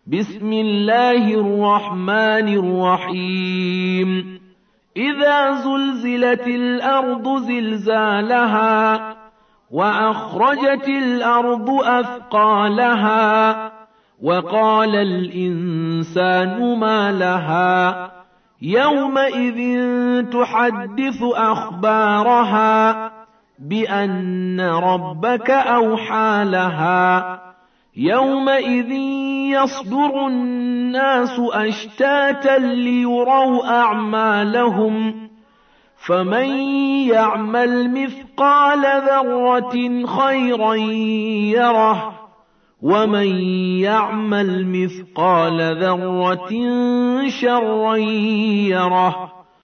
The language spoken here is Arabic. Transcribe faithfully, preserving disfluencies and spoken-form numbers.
بسم الله الرحمن الرحيم إذا زلزلت الأرض زلزالها وأخرجت الأرض أثقالها وقال الإنسان ما لها يومئذ تحدث أخبارها بأن ربك أوحى لها يومئذ يصدر الناس أشتاتا ليروا أعمالهم فمن يعمل مثقال ذرة خيرا يره ومن يعمل مثقال ذرة شرا يره